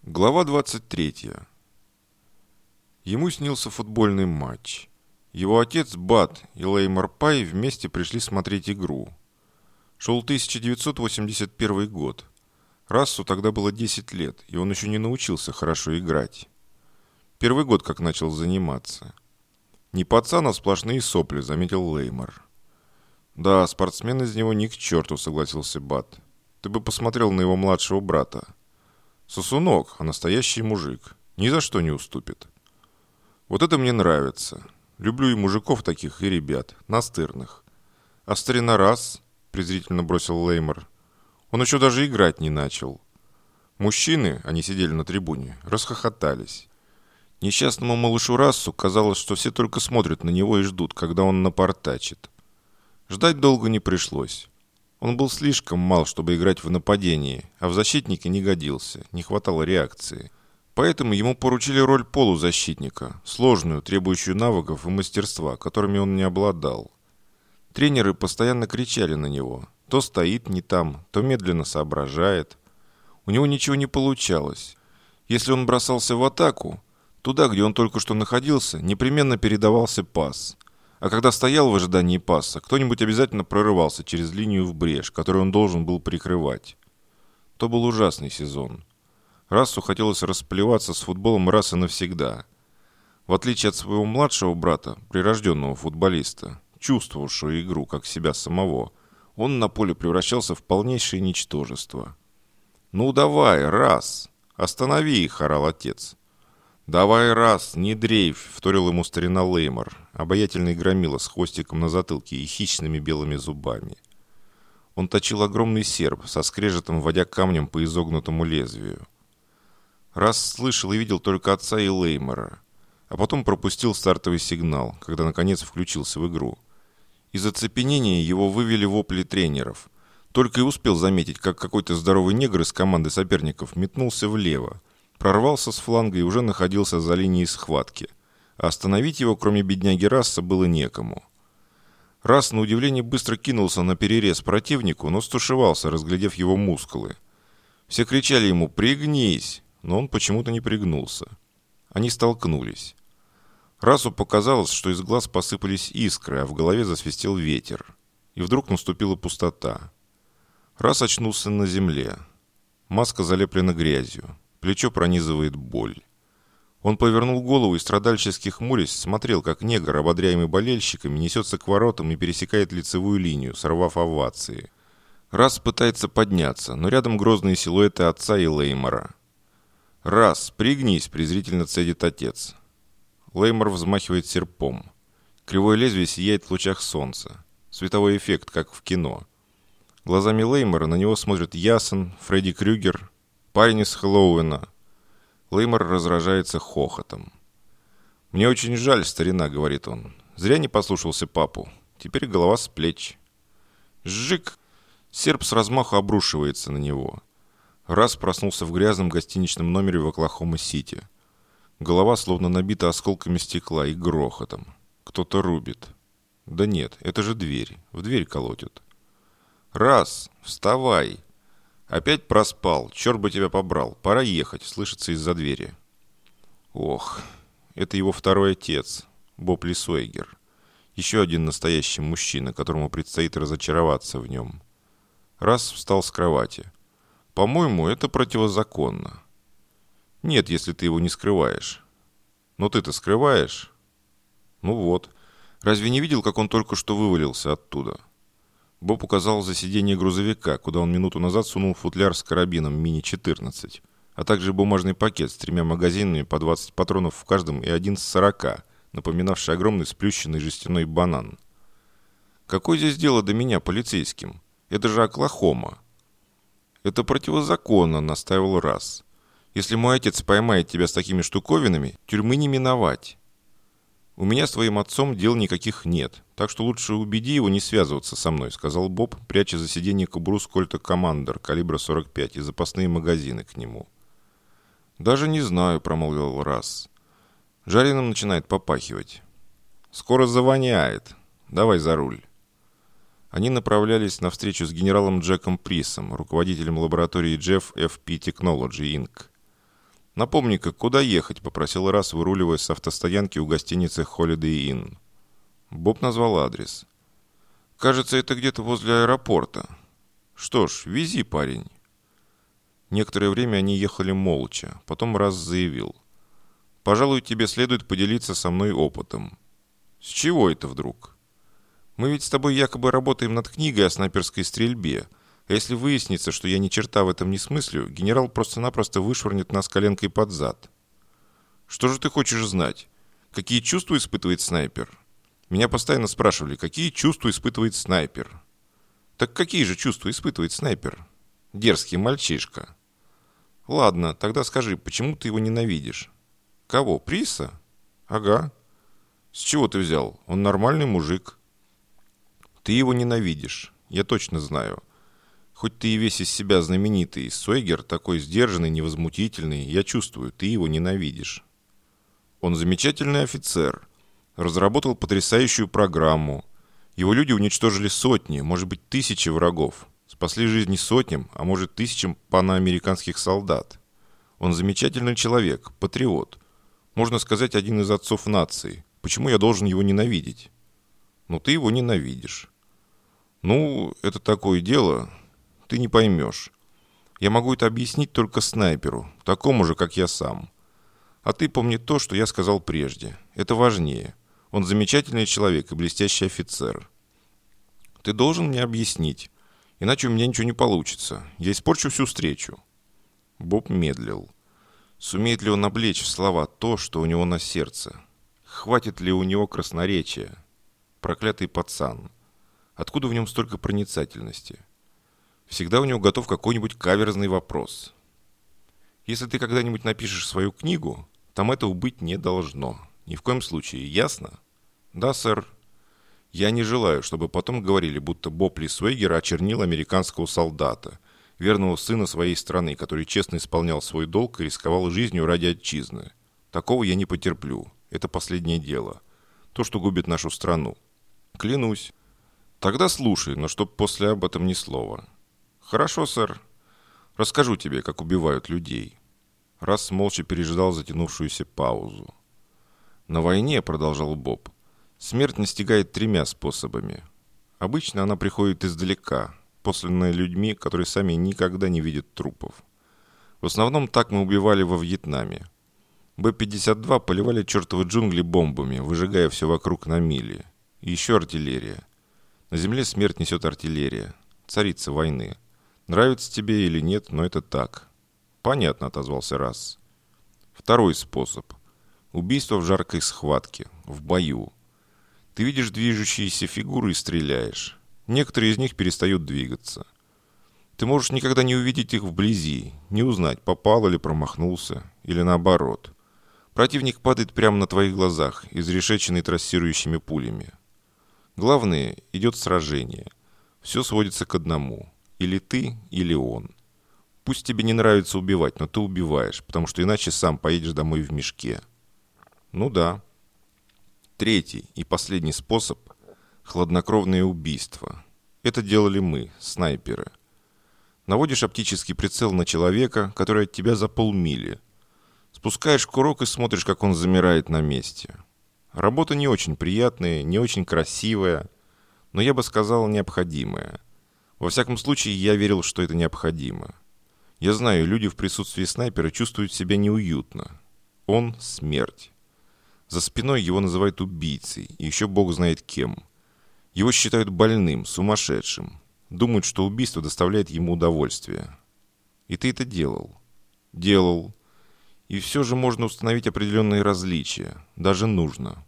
Глава 23. Ему снился футбольный матч. Его отец Бат и Леймор Пай вместе пришли смотреть игру. Шел 1981 год. Рассу тогда было 10 лет, и он еще не научился хорошо играть. Первый год, как начал заниматься. Не пацан, а сплошные сопли, заметил Леймор. Да, спортсмен из него ни к черту, согласился Бат. Ты бы посмотрел на его младшего брата. Сосунок, а настоящий мужик. Ни за что не уступит. Вот это мне нравится. Люблю и мужиков таких, и ребят. Настырных. А старина Расс, презрительно бросил Леймор. Он еще даже играть не начал. Мужчины, они сидели на трибуне, расхохотались. Несчастному малышу Рассу казалось, что все только смотрят на него и ждут, когда он напортачит. Ждать долго не пришлось. Он был слишком мал, чтобы играть в нападении, а в защитнике не годился, не хватало реакции. Поэтому ему поручили роль полузащитника, сложную, требующую навыков и мастерства, которыми он не обладал. Тренеры постоянно кричали на него. То стоит не там, то медленно соображает. У него ничего не получалось. Если он бросался в атаку, туда, где он только что находился, непременно передавался пас. А когда стоял в ожидании паса, кто-нибудь обязательно прорывался через линию в брешь, которую он должен был прикрывать. То был ужасный сезон. Рассу хотелось расплеваться с футболом раз и навсегда. В отличие от своего младшего брата, прирожденного футболиста, чувствовавшего игру как себя самого, он на поле превращался в полнейшее ничтожество. «Ну давай, Расс! Останови их!» – орал отец. «Давай, Расс, не дрейфь!» – вторил ему старина Леймор, обаятельный громила с хвостиком на затылке и хищными белыми зубами. Он точил огромный серп, со скрежетом водя камнем по изогнутому лезвию. Расс слышал и видел только отца и Леймора, а потом пропустил стартовый сигнал, когда наконец включился в игру. Из оцепенения его вывели вопли тренеров. Только и успел заметить, как какой-то здоровый негр из команды соперников метнулся влево, прорвался с фланга и уже находился за линией схватки. А остановить его, кроме бедняги Расса, было некому. Расс, на удивление, быстро кинулся на перерез противнику, но стушевался, разглядев его мускулы. Все кричали ему «Пригнись!», но он почему-то не пригнулся. Они столкнулись. Рассу показалось, что из глаз посыпались искры, а в голове засвистел ветер. И вдруг наступила пустота. Расс очнулся на земле. Маска залеплена грязью. Плечо пронизывает боль. Он повернул голову и, страдальчески хмурясь, смотрел, как негр, ободряемый болельщиками, несется к воротам и пересекает лицевую линию, сорвав овации. Расс пытается подняться, но рядом грозные силуэты отца и Леймора. «Расс, пригнись!» – презрительно цедит отец. Леймор взмахивает серпом. Кривое лезвие сияет в лучах солнца. Световой эффект, как в кино. Глазами Леймора на него смотрят Ясон, Фредди Крюгер, парень из Хэллоуина. Леймор разражается хохотом. «Мне очень жаль, старина», — говорит он. «Зря не послушался папу. Теперь голова с плеч». Жжик! Серп с размаху обрушивается на него. Расс проснулся в грязном гостиничном номере в Оклахома-Сити. Голова словно набита осколками стекла и грохотом. Кто-то рубит. Да нет, это же дверь. В дверь колотят. «Расс, вставай!» «Опять проспал. Черт бы тебя побрал. Пора ехать», — слышится из-за двери. Ох, это его второй отец, Боб Лисуэгер. Еще один настоящий мужчина, которому предстоит разочароваться в нем. Расс встал с кровати. «По-моему, это противозаконно». «Нет, если ты его не скрываешь». «Но ты-то скрываешь?» «Ну вот. Разве не видел, как он только что вывалился оттуда?» Боб указал за сиденье грузовика, куда он минуту назад сунул футляр с карабином Мини-14, а также бумажный пакет с 3 магазинами по 20 патронов в каждом и один с 40, напоминавший огромный сплющенный жестяной банан. «Какое здесь дело до меня, полицейским? Это же Оклахома!» «Это противозаконно», — настаивал Расс. «Если мой отец поймает тебя с такими штуковинами, тюрьмы не миновать». «У меня с твоим отцом дел никаких нет, так что лучше убеди его не связываться со мной», — сказал Боб, пряча за сиденье кобуру с Кольта Командер калибра 45 и запасные магазины к нему. «Даже не знаю», — промолвил Расс. «Жареным начинает попахивать». «Скоро завоняет. Давай за руль». Они направлялись на встречу с генералом Джеком Присом, руководителем лаборатории Jeff FP Technology Inc. «Напомни-ка, куда ехать?» – попросил Расс, выруливая с автостоянки у гостиницы Holiday Inn. Боб назвал адрес. «Кажется, это где-то возле аэропорта. Что ж, вези, парень». Некоторое время они ехали молча. Потом Расс заявил. «Пожалуй, тебе следует поделиться со мной опытом». «С чего это вдруг?» «Мы ведь с тобой якобы работаем над книгой о снайперской стрельбе. А если выяснится, что я ни черта в этом не смыслю, генерал просто-напросто вышвырнет нас коленкой под зад». «Что же ты хочешь знать? Какие чувства испытывает снайпер?» Меня постоянно спрашивали, какие чувства испытывает снайпер. Так какие же чувства испытывает снайпер? Дерзкий мальчишка. Ладно, тогда скажи, почему ты его ненавидишь? Кого, Приса? Ага. С чего ты взял? Он нормальный мужик. Ты его ненавидишь, я точно знаю. Хоть ты и весь из себя знаменитый, Сойгер такой сдержанный, невозмутительный, я чувствую, ты его ненавидишь. Он замечательный офицер. Разработал потрясающую программу. Его люди уничтожили сотни, может быть, тысячи врагов. Спасли жизни сотням, а может, тысячам паноамериканских солдат. Он замечательный человек, патриот. Можно сказать, один из отцов нации. Почему я должен его ненавидеть? Ну, ты его ненавидишь. Ну, это такое дело, ты не поймешь. Я могу это объяснить только снайперу, такому же, как я сам. А ты помни то, что я сказал прежде. Это важнее. Он замечательный человек и блестящий офицер. Ты должен мне объяснить, иначе у меня ничего не получится. Я испорчу всю встречу». Боб медлил. Сумеет ли он облечь в слова то, что у него на сердце? Хватит ли у него красноречия? Проклятый пацан. Откуда в нем столько проницательности? Всегда у него готов какой-нибудь каверзный вопрос. Если ты когда-нибудь напишешь свою книгу, там этого быть не должно. Ни в коем случае, ясно? Да, сэр. Я не желаю, чтобы потом говорили, будто Боб Лисвейгер очернил американского солдата, верного сына своей страны, который честно исполнял свой долг и рисковал жизнью ради отчизны. Такого я не потерплю. Это последнее дело. То, что губит нашу страну. Клянусь. Тогда слушай, но чтоб после об этом ни слова. Хорошо, сэр. Расскажу тебе, как убивают людей. Расс молча переждал затянувшуюся паузу. «На войне, — продолжал Боб, — смерть настигает тремя способами. Обычно она приходит издалека, посланная людьми, которые сами никогда не видят трупов. В основном так мы убивали во Вьетнаме. Б-52 поливали чертовы джунгли бомбами, выжигая все вокруг на мили. И еще артиллерия. На земле смерть несет артиллерия. Царица войны. Нравится тебе или нет, но это так». «Понятно», — отозвался Расс. Второй способ. Убийство в жаркой схватке, в бою. Ты видишь движущиеся фигуры и стреляешь. Некоторые из них перестают двигаться. Ты можешь никогда не увидеть их вблизи, не узнать, попал или промахнулся, или наоборот. Противник падает прямо на твоих глазах, изрешеченный трассирующими пулями. Главное, идет сражение. Все сводится к одному. Или ты, или он. Пусть тебе не нравится убивать, но ты убиваешь, потому что иначе сам поедешь домой в мешке. Ну да. Третий и последний способ – хладнокровное убийство. Это делали мы, снайперы. Наводишь оптический прицел на человека, который от тебя за полмили. Спускаешь курок и смотришь, как он замирает на месте. Работа не очень приятная, не очень красивая, но я бы сказал, необходимая. Во всяком случае, я верил, что это необходимо. Я знаю, люди в присутствии снайпера чувствуют себя неуютно. Он – смерть. За спиной его называют убийцей, и еще бог знает кем. Его считают больным, сумасшедшим. Думают, что убийство доставляет ему удовольствие. И ты это делал. Делал. И все же можно установить определенные различия. Даже нужно.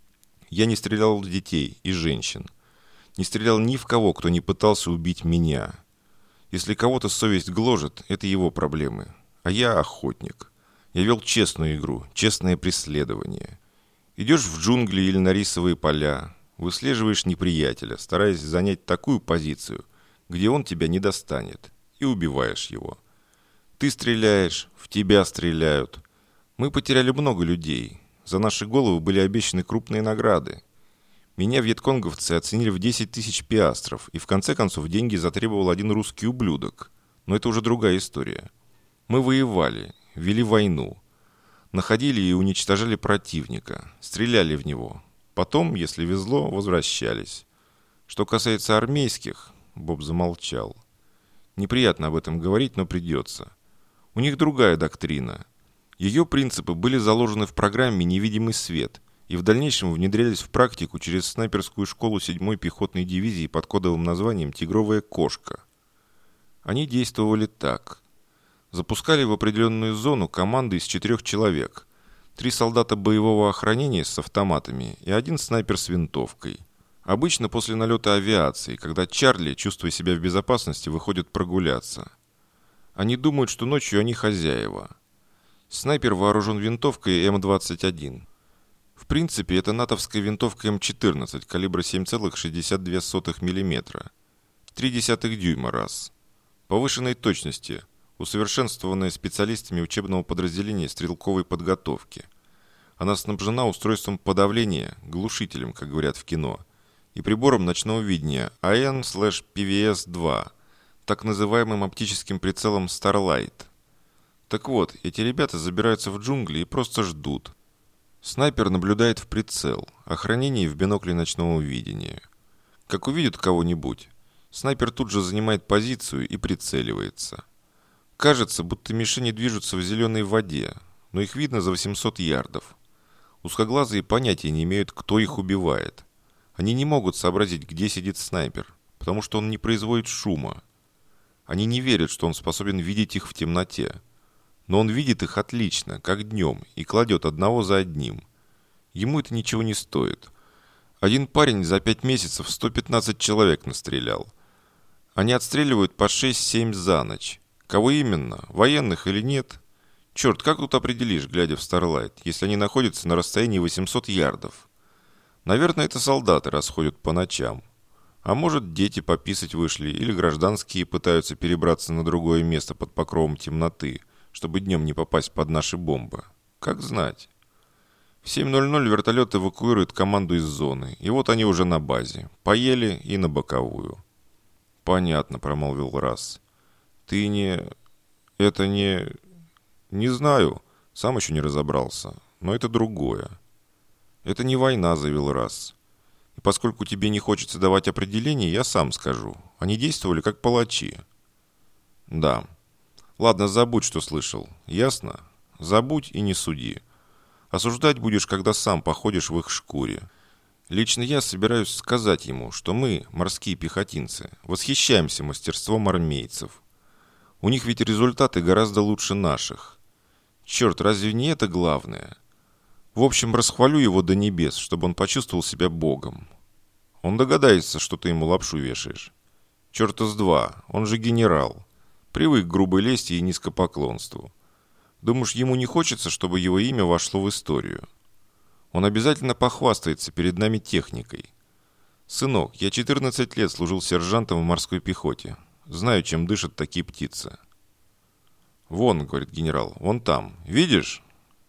Я не стрелял в детей и женщин. Не стрелял ни в кого, кто не пытался убить меня. Если кого-то совесть гложет, это его проблемы. А я охотник. Я вел честную игру, честное преследование. Идешь в джунгли или на рисовые поля, выслеживаешь неприятеля, стараясь занять такую позицию, где он тебя не достанет, и убиваешь его. Ты стреляешь, в тебя стреляют. Мы потеряли много людей. За наши головы были обещаны крупные награды. Меня вьетконговцы оценили в 10 тысяч пиастров, и в конце концов деньги затребовал один русский ублюдок. Но это уже другая история. Мы воевали, вели войну. Находили и уничтожали противника, стреляли в него. Потом, если везло, возвращались. Что касается армейских, Боб замолчал. Неприятно об этом говорить, но придется. У них другая доктрина. Ее принципы были заложены в программе «Невидимый свет» и в дальнейшем внедрялись в практику через снайперскую школу 7-й пехотной дивизии под кодовым названием «Тигровая кошка». Они действовали так. Запускали в определенную зону команды из 4 человек. 3 солдата боевого охранения с автоматами и 1 снайпер с винтовкой. Обычно после налета авиации, когда Чарли, чувствуя себя в безопасности, выходит прогуляться. Они думают, что ночью они хозяева. Снайпер вооружен винтовкой М-21. В принципе, это натовская винтовка М-14 калибра 7,62 мм. 0,3 дюйма раз. Повышенной точности, усовершенствованная специалистами учебного подразделения стрелковой подготовки. Она снабжена устройством подавления, глушителем, как говорят в кино, и прибором ночного видения AN/PVS-2, так называемым оптическим прицелом Starlight. Так вот, эти ребята забираются в джунгли и просто ждут. Снайпер наблюдает в прицел, охранение в бинокле ночного видения. Как увидит кого-нибудь, снайпер тут же занимает позицию и прицеливается. Кажется, будто мишени движутся в зеленой воде, но их видно за 800 ярдов. Узкоглазые понятия не имеют, кто их убивает. Они не могут сообразить, где сидит снайпер, потому что он не производит шума. Они не верят, что он способен видеть их в темноте. Но он видит их отлично, как днем, и кладет одного за одним. Ему это ничего не стоит. Один парень за 5 месяцев 115 человек настрелял. Они отстреливают по 6-7 за ночь. Кого именно? Военных или нет? Черт, как тут определишь, глядя в Starlight, если они находятся на расстоянии 800 ярдов? Наверное, это солдаты расходят по ночам. А может, дети пописать вышли, или гражданские пытаются перебраться на другое место под покровом темноты, чтобы днем не попасть под наши бомбы. Как знать. В 7:00 вертолет эвакуирует команду из зоны, и вот они уже на базе. Поели и на боковую. «Понятно», — промолвил Расс. «Ты не... это не... не знаю. Сам еще не разобрался. Но это другое». «Это не война», — заявил Расс. «И поскольку тебе не хочется давать определение, я сам скажу. Они действовали как палачи». «Да. Ладно, забудь, что слышал. Ясно? Забудь и не суди. Осуждать будешь, когда сам походишь в их шкуре. Лично я собираюсь сказать ему, что мы, морские пехотинцы, восхищаемся мастерством армейцев. У них ведь результаты гораздо лучше наших. Черт, разве не это главное? В общем, расхвалю его до небес, чтобы он почувствовал себя богом. Он догадается, что ты ему лапшу вешаешь. Черта с два, он же генерал. Привык к грубой лести и низкопоклонству. Думаешь, ему не хочется, чтобы его имя вошло в историю? Он обязательно похвастается перед нами техникой. Сынок, я 14 лет служил сержантом в морской пехоте. Знаю, чем дышат такие птицы. «Вон», — говорит генерал, — «вон там. Видишь?»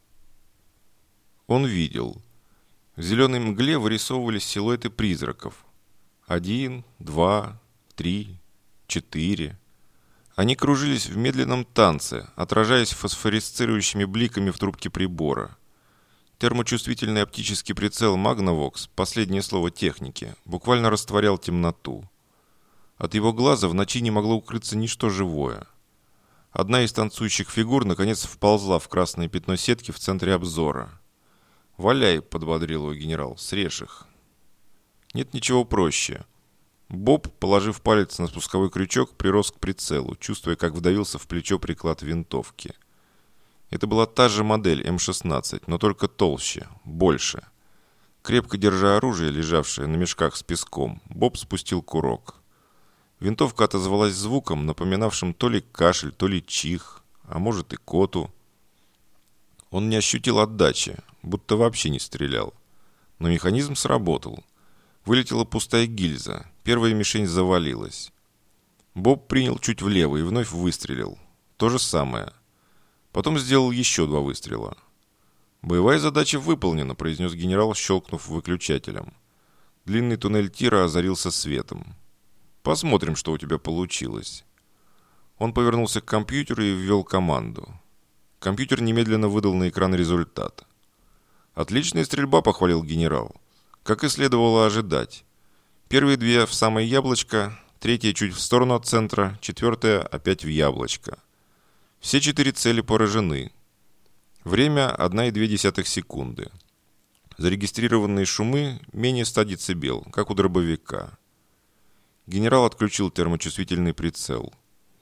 Он видел. В зеленой мгле вырисовывались силуэты призраков. 1, 2, 3, 4. Они кружились в медленном танце, отражаясь фосфоресцирующими бликами в трубке прибора. Термочувствительный оптический прицел Magnavox, последнее слово техники, буквально растворял темноту. От его глаза в ночи не могло укрыться ничто живое. Одна из танцующих фигур наконец вползла в красное пятно сетки в центре обзора. «Валяй», — подбодрил его генерал, — «срежь их». Нет ничего проще. Боб, положив палец на спусковой крючок, прирос к прицелу, чувствуя, как вдавился в плечо приклад винтовки. Это была та же модель М-16, но только толще, больше. Крепко держа оружие, лежавшее на мешках с песком, Боб спустил курок. Винтовка отозвалась звуком, напоминавшим то ли кашель, то ли чих, а может и коту. Он не ощутил отдачи, будто вообще не стрелял. Но механизм сработал. Вылетела пустая гильза, первая мишень завалилась. Боб принял чуть влево и вновь выстрелил. То же самое. Потом сделал еще 2 выстрела. «Боевая задача выполнена», — произнес генерал, щелкнув выключателем. Длинный туннель тира озарился светом. «Посмотрим, что у тебя получилось». Он повернулся к компьютеру и ввел команду. Компьютер немедленно выдал на экран результат. «Отличная стрельба», — похвалил генерал. «Как и следовало ожидать. Первые две в самое яблочко, третья чуть в сторону от центра, четвертая опять в яблочко. Все 4 цели поражены. Время 1,2 секунды. Зарегистрированные шумы менее 100 дБ, как у дробовика». Генерал отключил термочувствительный прицел.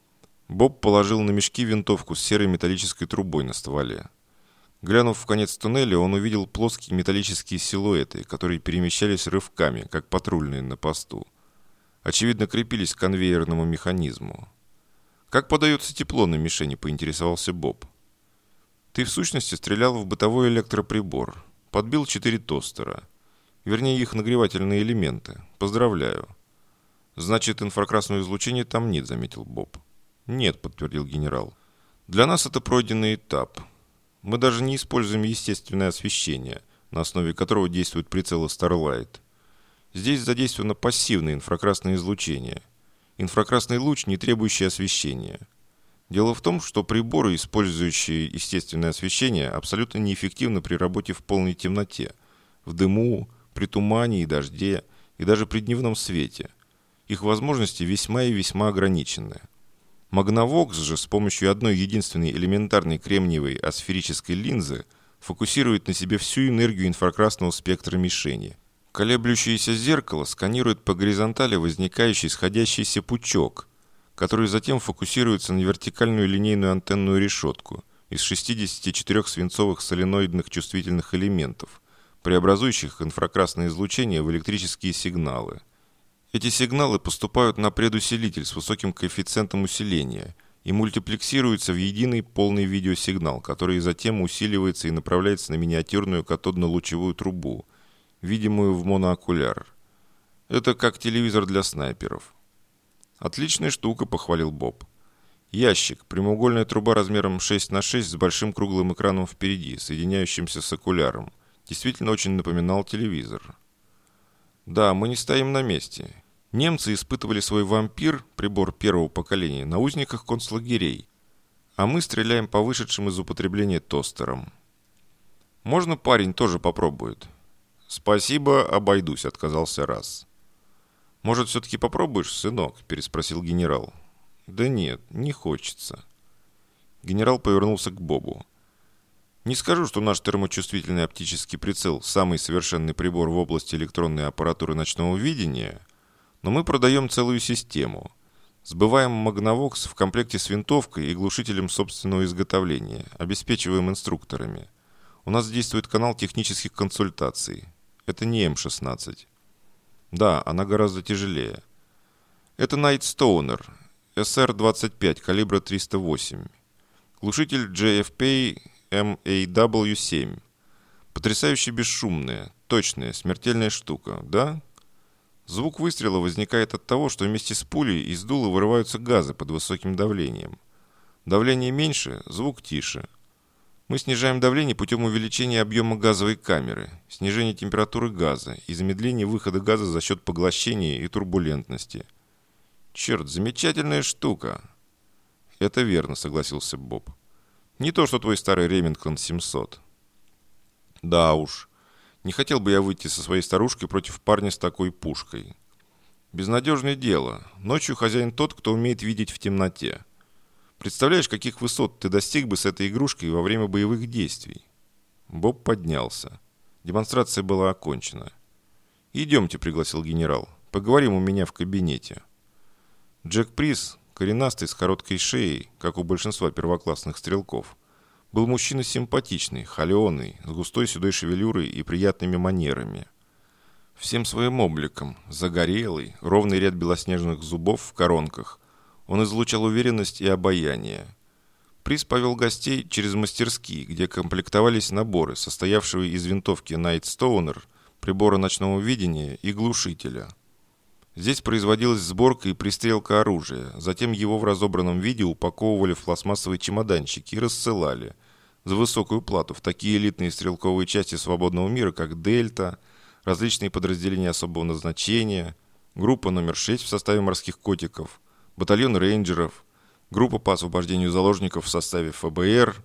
Боб положил на мешки винтовку с серой металлической трубой на стволе. Глянув в конец туннеля, он увидел плоские металлические силуэты, которые перемещались рывками, как патрульные на посту. Очевидно, крепились к конвейерному механизму. «Как подается тепло на мишени?» – поинтересовался Боб. «Ты в сущности стрелял в бытовой электроприбор. Подбил 4 тостера. Вернее, их нагревательные элементы. Поздравляю». «Значит, инфракрасного излучения там нет», – заметил Боб. «Нет», – подтвердил генерал. «Для нас это пройденный этап. Мы даже не используем естественное освещение, на основе которого действуют прицелы Starlight. Здесь задействовано пассивное инфракрасное излучение. Инфракрасный луч, не требующий освещения. Дело в том, что приборы, использующие естественное освещение, абсолютно неэффективны при работе в полной темноте, в дыму, при тумане и дожде, и даже при дневном свете. Их возможности весьма и весьма ограничены. Magnavox же с помощью одной единственной элементарной кремниевой асферической линзы фокусирует на себе всю энергию инфракрасного спектра мишени. Колеблющееся зеркало сканирует по горизонтали возникающий сходящийся пучок, который затем фокусируется на вертикальную линейную антенную решетку из 64 свинцовых соленоидных чувствительных элементов, преобразующих инфракрасное излучение в электрические сигналы. Эти сигналы поступают на предусилитель с высоким коэффициентом усиления и мультиплексируются в единый полный видеосигнал, который затем усиливается и направляется на миниатюрную катодно-лучевую трубу, видимую в моноокуляр. Это как телевизор для снайперов. «Отличная штука», — похвалил Боб. «Ящик, прямоугольная труба размером 6 на 6 с большим круглым экраном впереди, соединяющимся с окуляром. Действительно очень напоминал телевизор». «Да, мы не стоим на месте. Немцы испытывали свой «Вампир», прибор первого поколения, на узниках концлагерей, а мы стреляем по вышедшим из употребления тостерам. Можно парень тоже попробует?» «Спасибо, обойдусь», — отказался Расс. «Может, все-таки попробуешь, сынок?» — переспросил генерал. «Да нет, не хочется». Генерал повернулся к Бобу. «Не скажу, что наш термочувствительный оптический прицел – самый совершенный прибор в области электронной аппаратуры ночного видения, но мы продаем целую систему. Сбываем Magnavox в комплекте с винтовкой и глушителем собственного изготовления, обеспечиваем инструкторами. У нас действует канал технических консультаций. Это не М-16. Да, она гораздо тяжелее. Это Nightstoner, SR-25, калибра 308. Глушитель JFP MAW-7. Потрясающе бесшумная, точная, смертельная штука, да? Звук выстрела возникает от того, что вместе с пулей из дула вырываются газы под высоким давлением. Давление меньше, звук тише. Мы снижаем давление путем увеличения объема газовой камеры, снижения температуры газа и замедления выхода газа за счет поглощения и турбулентности. Черт, замечательная штука. Это верно, согласился Боб. Не то, что твой старый Ремингтон 700. Да уж. Не хотел бы я выйти со своей старушкой против парня с такой пушкой. Безнадежное дело. Ночью хозяин тот, кто умеет видеть в темноте. Представляешь, каких высот ты достиг бы с этой игрушкой во время боевых действий? Боб поднялся. Демонстрация была окончена. «Идемте», — пригласил генерал. «Поговорим у меня в кабинете». Джек Прис, коренастый, с короткой шеей, как у большинства первоклассных стрелков, был мужчина симпатичный, холеный, с густой седой шевелюрой и приятными манерами. Всем своим обликом, загорелый, ровный ряд белоснежных зубов в коронках, он излучал уверенность и обаяние. Приз повел гостей через мастерские, где комплектовались наборы, состоявшие из винтовки Nightstoner, прибора ночного видения и глушителя. Здесь производилась сборка и пристрелка оружия, затем его в разобранном виде упаковывали в пластмассовые чемоданчики и рассылали за высокую плату в такие элитные стрелковые части свободного мира, как «Дельта», различные подразделения особого назначения, группа номер 6 в составе морских котиков, батальон рейнджеров, группа по освобождению заложников в составе ФБР,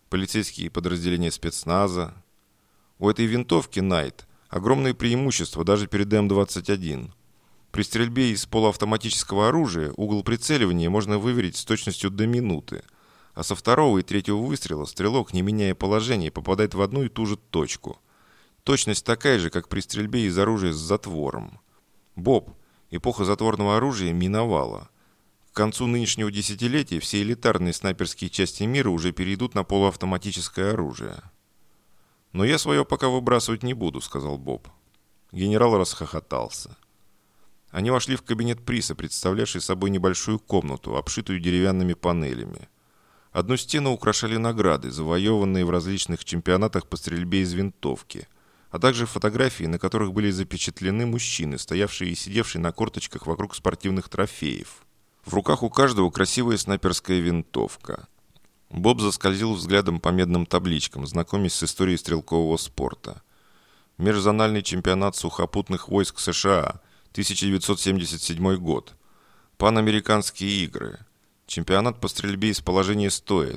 полицейские подразделения спецназа. У этой винтовки «Найт» огромные преимущества даже перед М-21. При стрельбе из полуавтоматического оружия угол прицеливания можно выверить с точностью до минуты, а со второго и третьего выстрела стрелок, не меняя положение, попадает в одну и ту же точку. Точность такая же, как при стрельбе из оружия с затвором. Боб, эпоха затворного оружия миновала. К концу нынешнего десятилетия все элитарные снайперские части мира уже перейдут на полуавтоматическое оружие. «Но я свое пока выбрасывать не буду», — сказал Боб. Генерал расхохотался. Они вошли в кабинет Приса, представлявший собой небольшую комнату, обшитую деревянными панелями. Одну стену украшали награды, завоеванные в различных чемпионатах по стрельбе из винтовки, а также фотографии, на которых были запечатлены мужчины, стоявшие и сидевшие на корточках вокруг спортивных трофеев. В руках у каждого красивая снайперская винтовка. Боб заскользил взглядом по медным табличкам, знакомясь с историей стрелкового спорта. Межзональный чемпионат сухопутных войск США, 1977 год. Панамериканские игры. Чемпионат по стрельбе из положения стоя,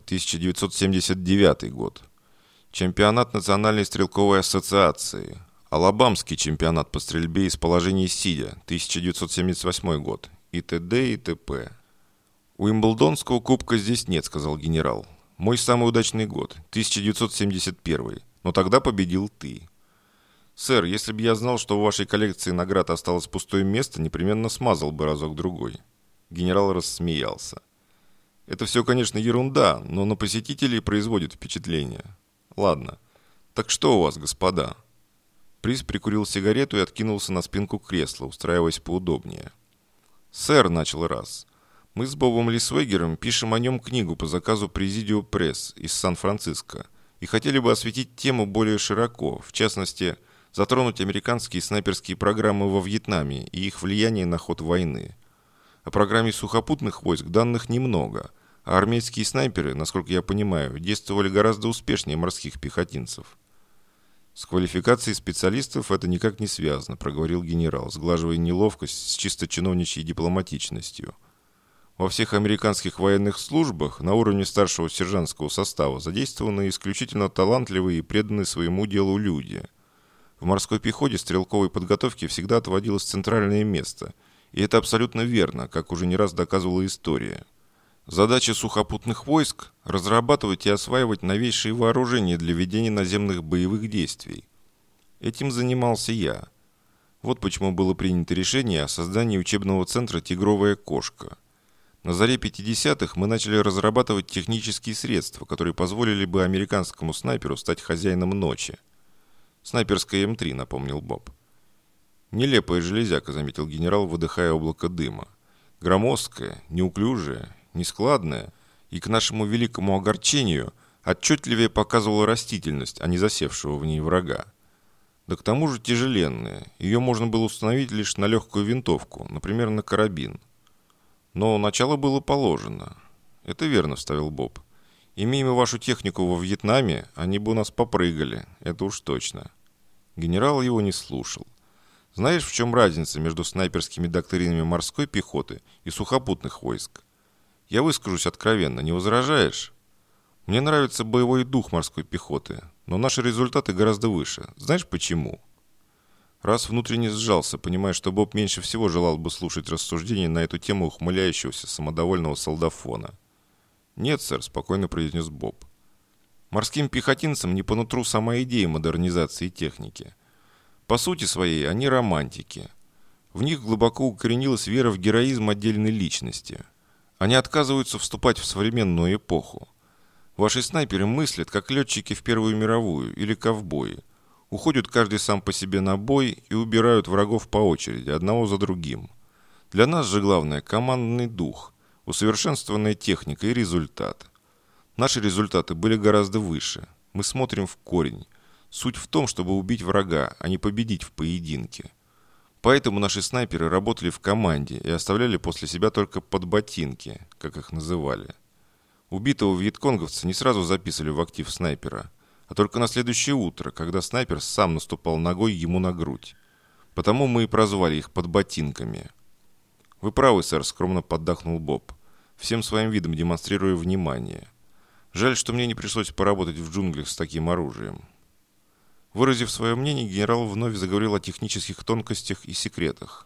1979 год. Чемпионат Национальной стрелковой ассоциации. Алабамский чемпионат по стрельбе из положения сидя, 1978 год. И т.д. и т.п. «Уимблдонского кубка здесь нет», — сказал генерал. «Мой самый удачный год, 1971, но тогда победил ты». «Сэр, если бы я знал, что в вашей коллекции наград осталось пустое место, непременно смазал бы разок-другой». Генерал рассмеялся. «Это все, конечно, ерунда, но на посетителей производит впечатление. Ладно, так что у вас, господа?» Приз прикурил сигарету и откинулся на спинку кресла, устраиваясь поудобнее. «Сэр», — начал раз, — «мы с Бобом Лисвегером пишем о нем книгу по заказу Президио Пресс из Сан-Франциско и хотели бы осветить тему более широко, в частности, затронуть американские снайперские программы во Вьетнаме и их влияние на ход войны. О программе сухопутных войск данных немного, а армейские снайперы, насколько я понимаю, действовали гораздо успешнее морских пехотинцев». «С квалификацией специалистов это никак не связано», — проговорил генерал, сглаживая неловкость с чисто чиновничьей дипломатичностью. «Во всех американских военных службах на уровне старшего сержантского состава задействованы исключительно талантливые и преданные своему делу люди. В морской пехоте стрелковой подготовке всегда отводилось центральное место, и это абсолютно верно, как уже не раз доказывала история. Задача сухопутных войск – разрабатывать и осваивать новейшие вооружения для ведения наземных боевых действий. Этим занимался я. Вот почему было принято решение о создании учебного центра «Тигровая кошка». На заре 50-х мы начали разрабатывать технические средства, которые позволили бы американскому снайперу стать хозяином ночи. «Снайперская М3», напомнил Боб. «Нелепая железяка», заметил генерал, выдыхая облако дыма. «Громоздкая, неуклюжая, нескладная и, к нашему великому огорчению, отчетливее показывала растительность, а не засевшего в ней врага. Да к тому же тяжеленная, ее можно было установить лишь на легкую винтовку, например, на карабин. Но начало было положено». «Это верно», — вставил Боб. «Имея мы вашу технику во Вьетнаме, они бы у нас попрыгали, это уж точно». Генерал его не слушал. «Знаешь, в чем разница между снайперскими доктринами морской пехоты и сухопутных войск? Я выскажусь откровенно, не возражаешь? Мне нравится боевой дух морской пехоты, но наши результаты гораздо выше. Знаешь почему?» Раз внутренне сжался, понимая, что Боб меньше всего желал бы слушать рассуждения на эту тему ухмыляющегося самодовольного солдафона. «Нет, сэр», — спокойно произнес Боб. «Морским пехотинцам не по нутру сама идея модернизации техники. По сути своей они романтики. В них глубоко укоренилась вера в героизм отдельной личности. Они отказываются вступать в современную эпоху. Ваши снайперы мыслят, как летчики в Первую мировую или ковбои. Уходят каждый сам по себе на бой и убирают врагов по очереди, одного за другим. Для нас же главное – командный дух, усовершенствованная техника и результат. Наши результаты были гораздо выше. Мы смотрим в корень. Суть в том, чтобы убить врага, а не победить в поединке. Поэтому наши снайперы работали в команде и оставляли после себя только подботинки, как их называли. Убитого вьетконговца не сразу записывали в актив снайпера, а только на следующее утро, когда снайпер сам наступал ногой ему на грудь. Потому мы и прозвали их подботинками. «Вы правы, сэр», — скромно поддакнул Боб, всем своим видом демонстрируя внимание. Жаль, что мне не пришлось поработать в джунглях с таким оружием». Выразив свое мнение, генерал вновь заговорил о технических тонкостях и секретах.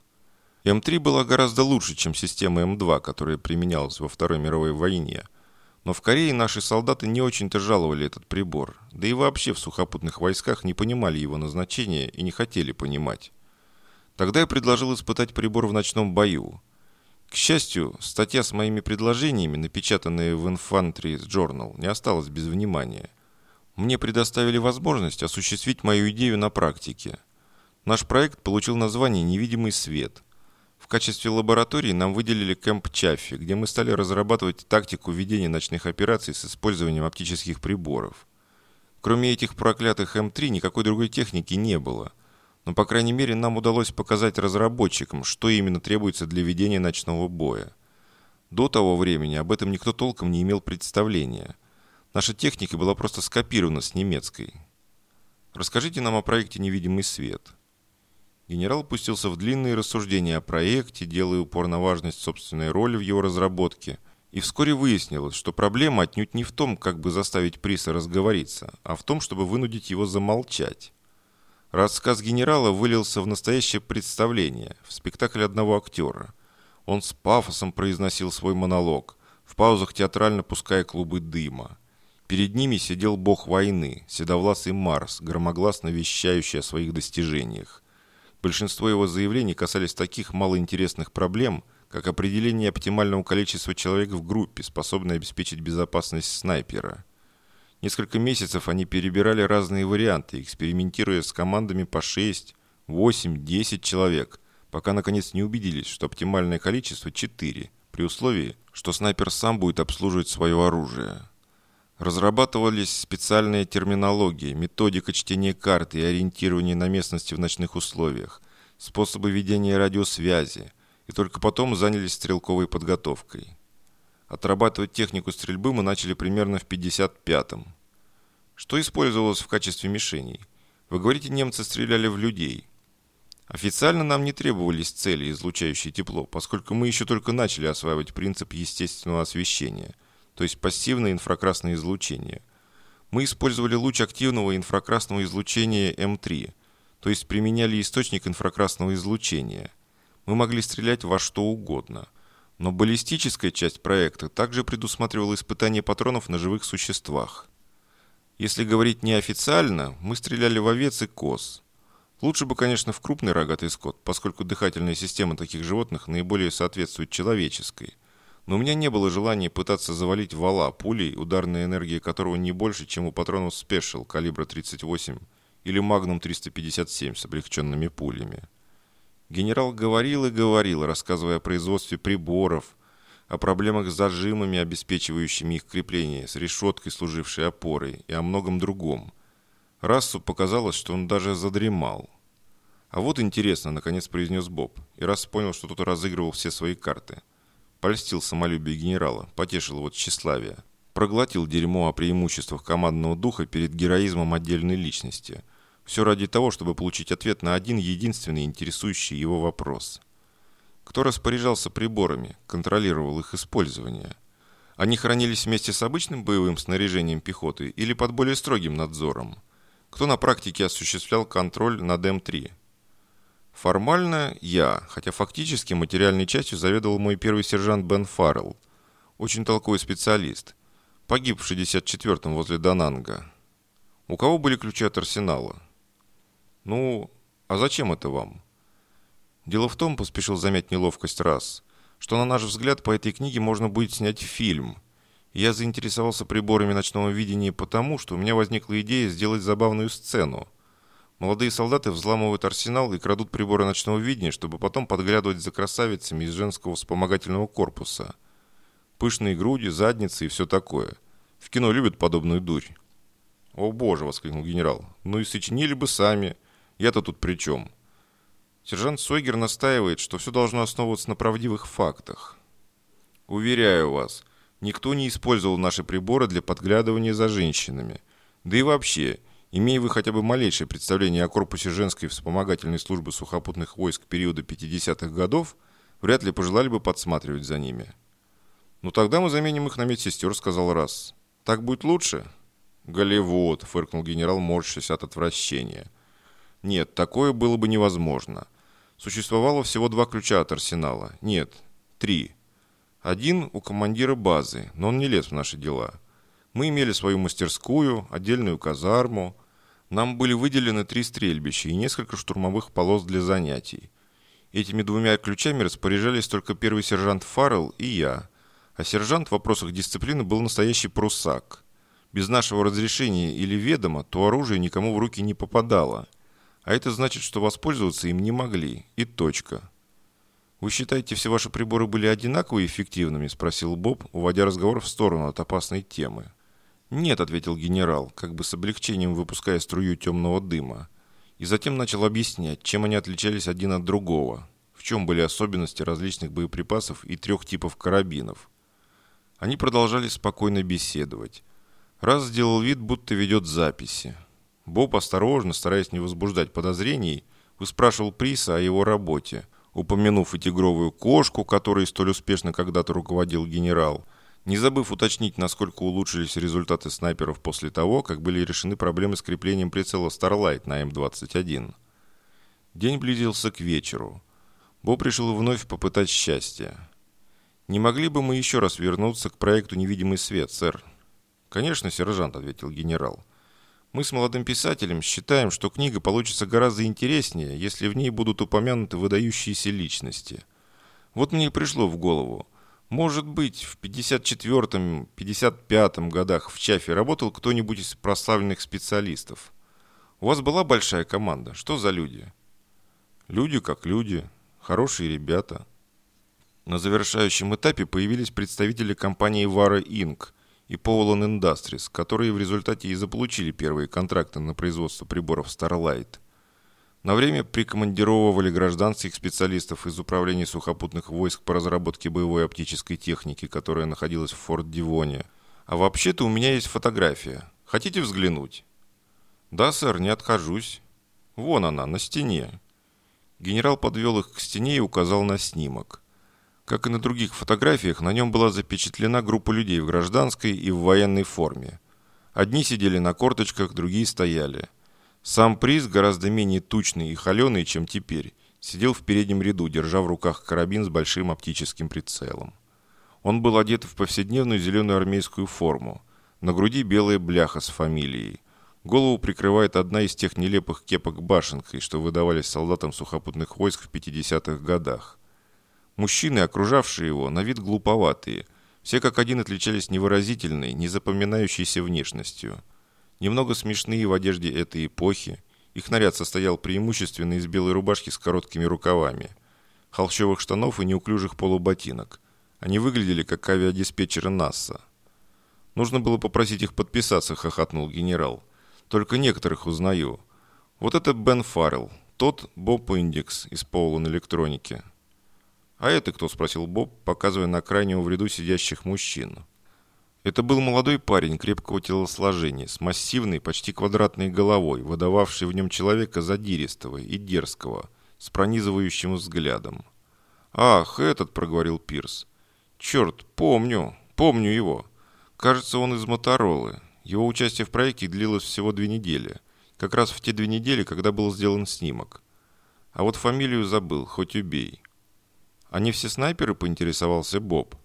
М3 была гораздо лучше, чем система М2, которая применялась во Второй мировой войне. Но в Корее наши солдаты не очень-то жаловали этот прибор, да и вообще в сухопутных войсках не понимали его назначения и не хотели понимать. Тогда я предложил испытать прибор в ночном бою. К счастью, статья с моими предложениями, напечатанная в Infantry Journal, не осталась без внимания. Мне предоставили возможность осуществить мою идею на практике. Наш проект получил название «Невидимый свет». В качестве лаборатории нам выделили Кэмп Чаффи, где мы стали разрабатывать тактику ведения ночных операций с использованием оптических приборов. Кроме этих проклятых М3 никакой другой техники не было. Но, по крайней мере, нам удалось показать разработчикам, что именно требуется для ведения ночного боя. До того времени об этом никто толком не имел представления. Наша техника была просто скопирована с немецкой. Расскажите нам о проекте «Невидимый свет». Генерал пустился в длинные рассуждения о проекте, делая упор на важность собственной роли в его разработке, и вскоре выяснилось, что проблема отнюдь не в том, как бы заставить Приса разговориться, а в том, чтобы вынудить его замолчать. Рассказ генерала вылился в настоящее представление, в спектакль одного актера. Он с пафосом произносил свой монолог, в паузах театрально пуская клубы дыма. Перед ними сидел бог войны, седовласый Марс, громогласно вещающий о своих достижениях. Большинство его заявлений касались таких малоинтересных проблем, как определение оптимального количества человек в группе, способной обеспечить безопасность снайпера. Несколько месяцев они перебирали разные варианты, экспериментируя с командами по 6, 8, 10 человек, пока наконец не убедились, что оптимальное количество 4, при условии, что снайпер сам будет обслуживать свое оружие. Разрабатывались специальная терминология, методика чтения карт и ориентирования на местности в ночных условиях, способы ведения радиосвязи, и только потом занялись стрелковой подготовкой. Отрабатывать технику стрельбы мы начали примерно в 55-м. Что использовалось в качестве мишеней? Вы говорите, немцы стреляли в людей. Официально нам не требовались цели, излучающие тепло, поскольку мы еще только начали осваивать принцип естественного освещения – то есть пассивное инфракрасное излучение. Мы использовали луч активного инфракрасного излучения М3, то есть применяли источник инфракрасного излучения. Мы могли стрелять во что угодно. Но баллистическая часть проекта также предусматривала испытание патронов на живых существах. Если говорить неофициально, мы стреляли в овец и коз. Лучше бы, конечно, в крупный рогатый скот, поскольку дыхательная система таких животных наиболее соответствует человеческой. Но у меня не было желания пытаться завалить вала пулей, ударная энергия которого не больше, чем у патронов Special калибра 38 или Magnum 357 с облегченными пулями. Генерал говорил и говорил, рассказывая о производстве приборов, о проблемах с зажимами, обеспечивающими их крепление, с решеткой, служившей опорой, и о многом другом. Рассу показалось, что он даже задремал. «А вот интересно», — наконец произнес Боб, и Расс понял, что тот разыгрывал все свои карты. Польстил самолюбие генерала, потешил его тщеславие. Проглотил дерьмо о преимуществах командного духа перед героизмом отдельной личности. Все ради того, чтобы получить ответ на один единственный интересующий его вопрос. Кто распоряжался приборами, контролировал их использование? Они хранились вместе с обычным боевым снаряжением пехоты или под более строгим надзором? Кто на практике осуществлял контроль над М3? Формально я, хотя фактически материальной частью заведовал мой первый сержант Бен Фаррелл, очень толковый специалист, погиб в 64-м возле Дананга. У кого были ключи от арсенала? Ну, а зачем это вам? Дело в том, поспешил замять неловкость Расс, что на наш взгляд по этой книге можно будет снять фильм. Я заинтересовался приборами ночного видения потому, что у меня возникла идея сделать забавную сцену. Молодые солдаты взламывают арсенал и крадут приборы ночного видения, чтобы потом подглядывать за красавицами из женского вспомогательного корпуса. Пышные груди, задницы и все такое. В кино любят подобную дурь. «О боже!» — воскликнул генерал. «Ну и сочинили бы сами. Я-то тут при чем?» Сержант Сойгер настаивает, что все должно основываться на правдивых фактах. «Уверяю вас, никто не использовал наши приборы для подглядывания за женщинами. Да и вообще, имея вы хотя бы малейшее представление о корпусе женской вспомогательной службы сухопутных войск периода 50-х годов, вряд ли пожелали бы подсматривать за ними». «Ну тогда мы заменим их на медсестер», — сказал Расс. Так будет лучше?» «Голливуд», — фыркнул генерал, морщась от отвращения. «Нет, такое было бы невозможно. Существовало всего 2 ключа от арсенала. Нет, 3. Один у командира базы, но он не лез в наши дела. Мы имели свою мастерскую, отдельную казарму. Нам были выделены 3 стрельбища и несколько штурмовых полос для занятий. Этими 2 ключами распоряжались только первый сержант Фаррелл и я, а сержант в вопросах дисциплины был настоящий прусак. Без нашего разрешения или ведома то оружие никому в руки не попадало. А это значит, что воспользоваться им не могли. И точка. «Вы считаете, все ваши приборы были одинаково эффективными?» – спросил Боб, уводя разговор в сторону от опасной темы. «Нет», – ответил генерал, как бы с облегчением выпуская струю темного дыма. И затем начал объяснять, чем они отличались один от другого, в чем были особенности различных боеприпасов и 3 типов карабинов. Они продолжали спокойно беседовать. Раз сделал вид, будто ведет записи. Боб осторожно, стараясь не возбуждать подозрений, выспрашивал Приса о его работе, упомянув и тигровую кошку, которой столь успешно когда-то руководил генерал, не забыв уточнить, насколько улучшились результаты снайперов после того, как были решены проблемы с креплением прицела Starlight на М-21. День близился к вечеру. Боб решил вновь попытать счастье. «Не могли бы мы еще раз вернуться к проекту «Невидимый свет», сэр?» «Конечно, сержант», — ответил генерал. «Мы с молодым писателем считаем, что книга получится гораздо интереснее, если в ней будут упомянуты выдающиеся личности. Вот мне и пришло в голову. Может быть, в 54-м, 55-м годах в ЧАФе работал кто-нибудь из прославленных специалистов. У вас была большая команда. Что за люди?» «Люди как люди. Хорошие ребята». На завершающем этапе появились представители компании Vara Inc. и Powell Industries, которые в результате и заполучили первые контракты на производство приборов Starlight. На время прикомандировывали гражданских специалистов из Управления сухопутных войск по разработке боевой оптической техники, которая находилась в Форт-Дивоне. А вообще-то у меня есть фотография. Хотите взглянуть? Да, сэр, не откажусь. Вон она, на стене. Генерал подвел их к стене и указал на снимок. Как и на других фотографиях, на нем была запечатлена группа людей в гражданской и в военной форме. Одни сидели на корточках, другие стояли. Сам Приз, гораздо менее тучный и холеный, чем теперь, сидел в переднем ряду, держа в руках карабин с большим оптическим прицелом. Он был одет в повседневную зеленую армейскую форму. На груди белая бляха с фамилией. Голову прикрывает одна из тех нелепых кепок-башенкой, что выдавались солдатам сухопутных войск в 50-х годах. Мужчины, окружавшие его, на вид глуповатые. Все как один отличались невыразительной, незапоминающейся внешностью. Немного смешные в одежде этой эпохи. Их наряд состоял преимущественно из белой рубашки с короткими рукавами, холщовых штанов и неуклюжих полуботинок. Они выглядели как авиадиспетчеры НАСА. «Нужно было попросить их подписаться», — хохотнул генерал. «Только некоторых узнаю. Вот это Бен Фаррелл, тот Боб Индекс из Powell Электроники». «А это кто?» — спросил Боб, показывая на крайнего в ряду сидящих мужчин. Это был молодой парень крепкого телосложения, с массивной, почти квадратной головой, выдававший в нем человека задиристого и дерзкого, с пронизывающим взглядом. «Ах, этот!» — проговорил Пирс. «Черт, помню его. Кажется, он из Моторолы. Его участие в проекте длилось всего 2 недели. Как раз в те 2 недели, когда был сделан снимок. А вот фамилию забыл, хоть убей». «Они все снайперы?» — поинтересовался Боб.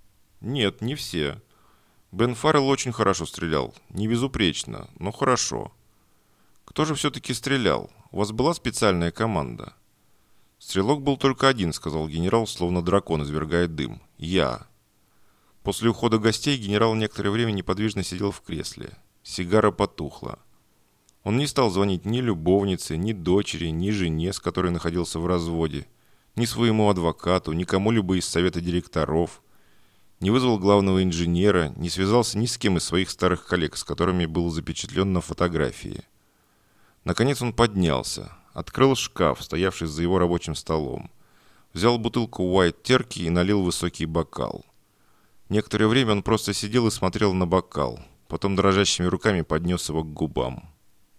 «Нет, не все. Бен Фаррелл очень хорошо стрелял. Не безупречно, но хорошо». «Кто же все-таки стрелял? У вас была специальная команда?» «Стрелок был только один», — сказал генерал, словно дракон извергает дым. «Я». После ухода гостей генерал некоторое время неподвижно сидел в кресле. Сигара потухла. Он не стал звонить ни любовнице, ни дочери, ни жене, с которой находился в разводе, ни своему адвокату, ни кому-либо из совета директоров, не вызвал главного инженера, не связался ни с кем из своих старых коллег, с которыми был запечатлен на фотографии. Наконец он поднялся, открыл шкаф, стоявший за его рабочим столом, взял бутылку White Turkey и налил высокий бокал. Некоторое время он просто сидел и смотрел на бокал, потом дрожащими руками поднес его к губам.